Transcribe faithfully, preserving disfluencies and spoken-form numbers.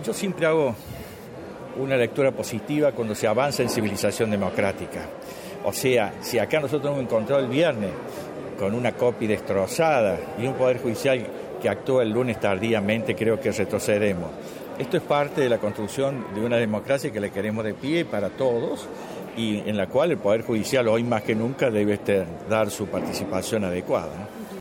yo siempre hago una lectura positiva cuando se avanza en civilización democrática. O sea, si acá nosotros hemos encontrado el viernes con una copia destrozada y un Poder Judicial que actúa el lunes tardíamente, creo que retrocedemos. Esto es parte de la construcción de una democracia que le queremos de pie para todos y en la cual el Poder Judicial hoy más que nunca debe dar su participación adecuada, ¿no?